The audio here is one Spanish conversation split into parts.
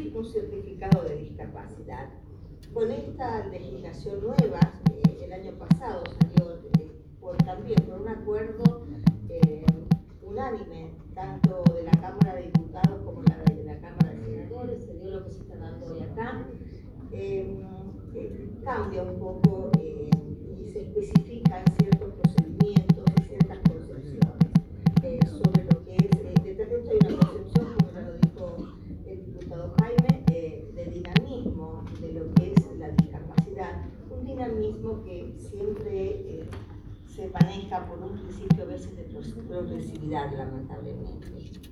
significa un certificado de discapacidad? Con esta legislación nueva, el año pasado salió también por un acuerdo unánime, tanto de la Cámara de Diputados como de la Cámara de Senadores, se dio lo que se está dando hoy acá. Cambia un poco y se especifican ciertos procedimientos y ciertas concepciones sobre lo que es, detrás hay una concepción, como ya lo dijo el diputado Jaime, de dinamismo de lo que es la discapacidad, un dinamismo que siempre se maneja por un principio a veces de progresividad, lamentablemente.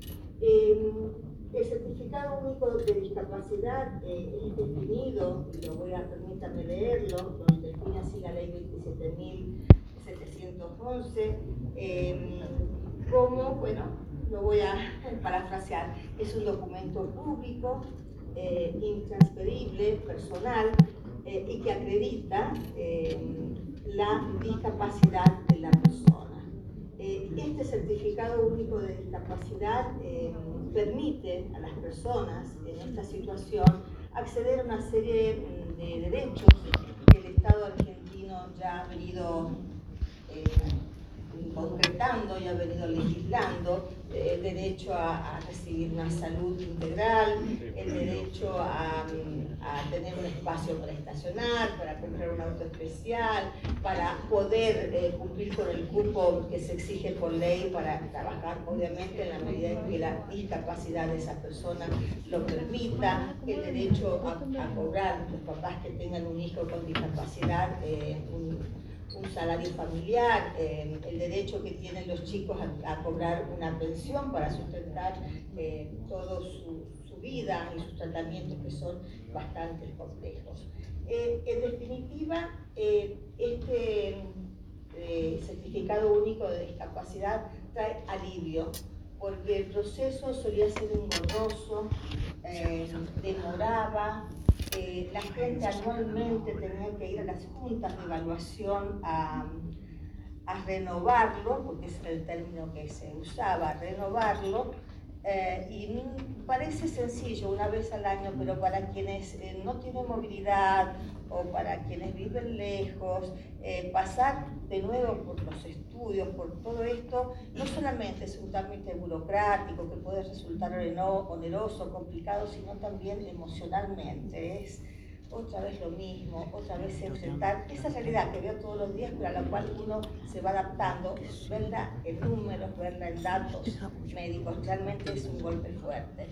El certificado único de discapacidad es definido, y permítanme leerlo, lo define así la ley 27.711, como, bueno, lo voy a parafrasear, es un documento público, intransferible, personal, y que acredita la discapacidad de la persona. Este certificado único de discapacidad permite a las personas en esta situación acceder a una serie de derechos que el Estado argentino ya ha venido concretando y ha venido legislando, el derecho a recibir una salud integral, el derecho a tener un espacio para estacionar, para comprar un auto especial, para poder cumplir con el cupo que se exige por ley para trabajar, obviamente en la medida en que la discapacidad de esa persona lo permita, el derecho a cobrar, los papás que tengan un hijo con discapacidad, un salario familiar, el derecho que tienen los chicos a cobrar una pensión para sustentar toda su vida y sus tratamientos, que son bastante complejos. En definitiva, este certificado único de discapacidad trae alivio, porque el proceso solía ser engorroso, demoraba. La gente anualmente tenía que ir a las juntas de evaluación a renovarlo, porque ese era el término que se usaba, renovarlo, y parece sencillo una vez al año, pero para quienes no tienen movilidad o para quienes viven lejos, pasar de nuevo por los estudios, por todo esto, no solamente es un trámite burocrático que puede resultar oneroso, complicado, sino también emocionalmente. Es otra vez lo mismo, otra vez enfrentar esa realidad que veo todos los días, pero a la cual uno se va adaptando, verla en números, verla en datos médicos, realmente es un golpe fuerte.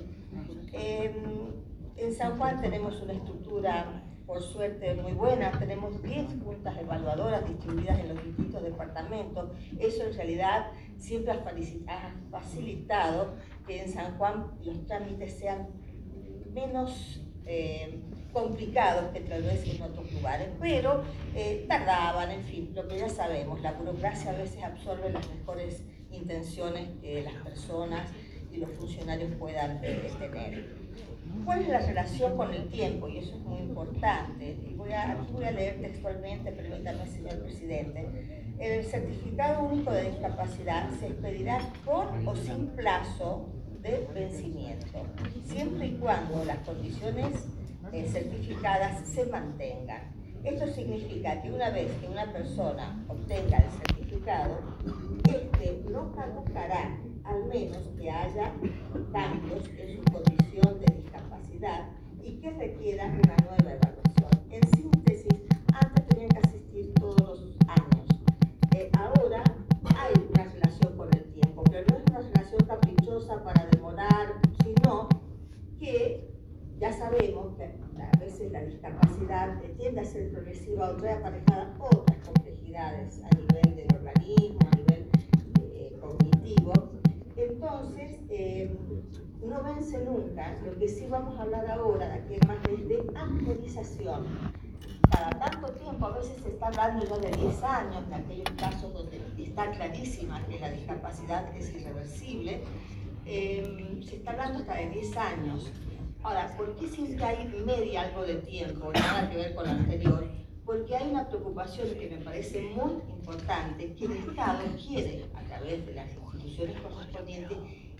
En San Juan tenemos una estructura, por suerte, muy buena. Tenemos 10 juntas evaluadoras distribuidas en los distintos departamentos. Eso en realidad siempre ha facilitado que en San Juan los trámites sean menos complicados que tal vez en otros lugares, pero tardaban, en fin, lo que ya sabemos, la burocracia a veces absorbe las mejores intenciones que las personas y los funcionarios puedan tener. ¿Cuál es la relación con el tiempo? Y eso es muy importante. Aquí voy a leer textualmente, permítame, señor presidente. El certificado único de discapacidad se expedirá con o sin plazo de vencimiento, siempre y cuando las condiciones certificadas se mantengan. Esto significa que una vez que una persona obtenga el certificado, este no caducará, al menos que haya cambios en su condición de discapacidad y que requiera una nueva evaluación. En síntesis, antes tenían que asistir todos los años. Ahora hay una relación con el tiempo, pero no es una relación caprichosa para demorar, sino que ya sabemos que a veces la discapacidad tiende a ser progresiva o trae aparejada otras complejidades a nivel del organismo, a nivel cognitivo. Entonces, no vence nunca. Lo que sí vamos a hablar ahora, de aquí en más, es de actualización. Cada tanto tiempo, a veces se está hablando ya de 10 años, en aquellos casos donde está clarísima que la discapacidad es irreversible, se está hablando hasta de 10 años. Ahora, ¿por qué siempre hay media algo de tiempo? Nada que ver con lo anterior. Porque hay una preocupación que me parece muy importante, que el Estado quiere, a través de las instituciones correspondientes,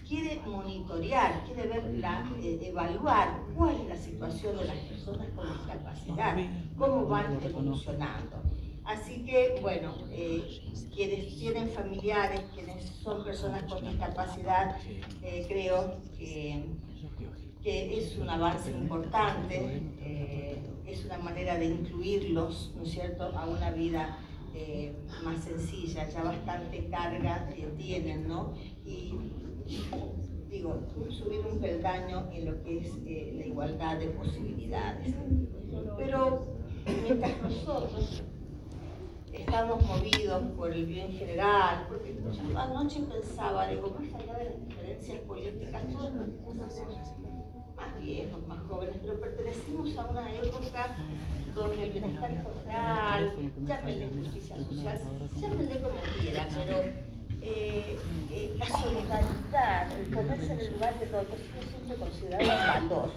quiere monitorear, quiere ver, evaluar cuál es la situación de las personas con discapacidad, cómo van evolucionando. Así que, bueno, quienes tienen familiares, quienes son personas con discapacidad, creo que es un avance importante, es una manera de incluirlos, ¿no es cierto?, a una vida más sencilla, ya bastante carga que tienen, ¿no? Y digo, subir un peldaño en lo que es la igualdad de posibilidades. Pero mientras nosotros estamos movidos por el bien general, porque yo anoche pensaba, digo, más allá de las diferencias políticas, todos somos más viejos, más jóvenes, pero pertenecimos a una época donde el bienestar social, llámenle justicia social, llámenle como quiera, pero la solidaridad, el ponerse en el lugar de todos, es siempre considerado un valor.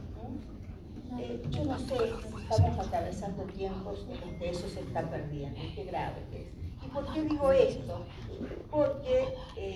Yo no sé si estamos atravesando tiempos en los que eso se está perdiendo, qué grave que es. ¿Y por qué digo esto? Porque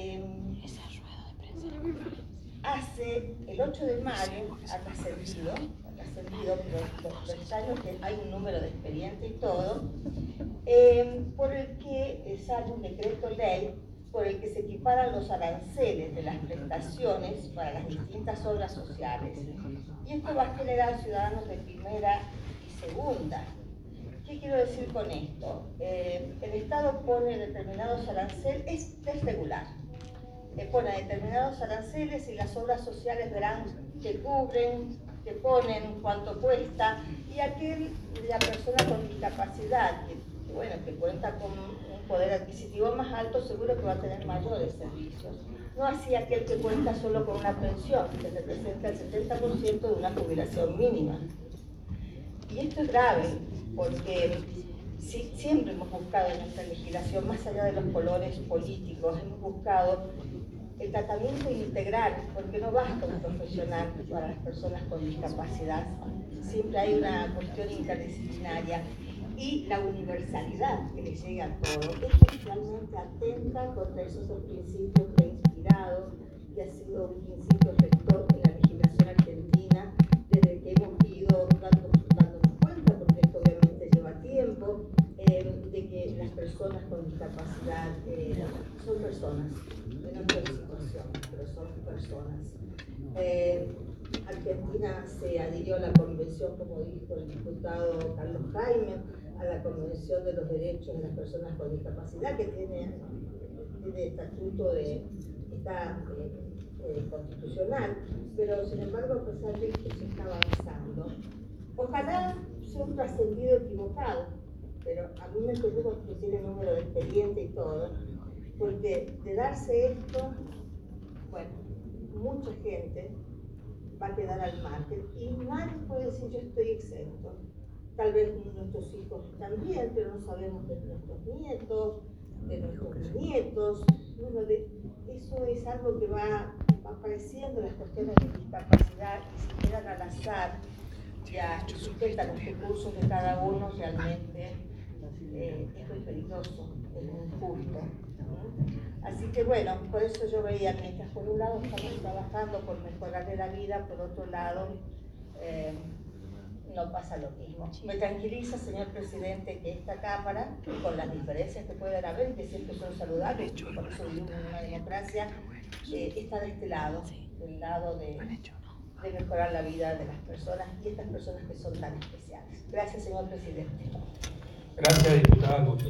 hace el 8 de mayo ha trascendido, pero lo extraño es que hay un número de expediente y todo, por el que sale un decreto ley por el que se equiparan los aranceles de las prestaciones para las distintas obras sociales. Y esto va a generar ciudadanos de primera y segunda. ¿Qué quiero decir con esto? El Estado pone determinados aranceles, es desregular. Pone determinados aranceles y las obras sociales verán que cubren, que ponen, cuánto cuesta, y la persona con discapacidad, que cuenta con un poder adquisitivo más alto, seguro que va a tener mayores servicios. No así aquel que cuenta solo con una pensión, que representa el 70% de una jubilación mínima. Y esto es grave, porque siempre hemos buscado en nuestra legislación, más allá de los colores políticos, hemos buscado el tratamiento integral, porque no basta un profesional para las personas con discapacidad. Siempre hay una cuestión interdisciplinaria y la universalidad que le llega a todos. Esto realmente atenta contra esos dos principios que ha inspirado y ha sido un principio rector en la legislación argentina desde que hemos ido dándonos cuenta, porque esto obviamente lleva tiempo, de que las personas con discapacidad son personas en otra situación, pero son personas. Argentina se adhirió a la convención, como dijo el diputado Carlos Jaime, a la Convención de los Derechos de las Personas con Discapacidad, que tiene estatuto constitucional, pero sin embargo, a pesar de esto, se está avanzando. Ojalá sea un trascendido equivocado, pero a mí me preocupa que tiene número de expediente y todo, porque de darse esto, bueno, mucha gente va a quedar al margen y nadie puede decir yo estoy exento. Tal vez nuestros hijos también, pero no sabemos de nuestros nietos, de nuestros nietos. Bueno, eso es algo que va apareciendo, las cuestiones de discapacidad, y si quedan al azar, ya sujetan los recursos de cada uno, realmente es muy peligroso, es muy injusto. Así que bueno, por eso yo veía, mientras por un lado estamos trabajando por mejorarle la vida, por otro lado no pasa lo mismo. Me tranquiliza, señor presidente, que esta Cámara, con las diferencias que pueden haber, que siempre son saludables, por eso vivimos en una democracia, está de este lado, del lado de mejorar la vida de las personas y estas personas que son tan especiales. Gracias, señor presidente. Gracias, diputada.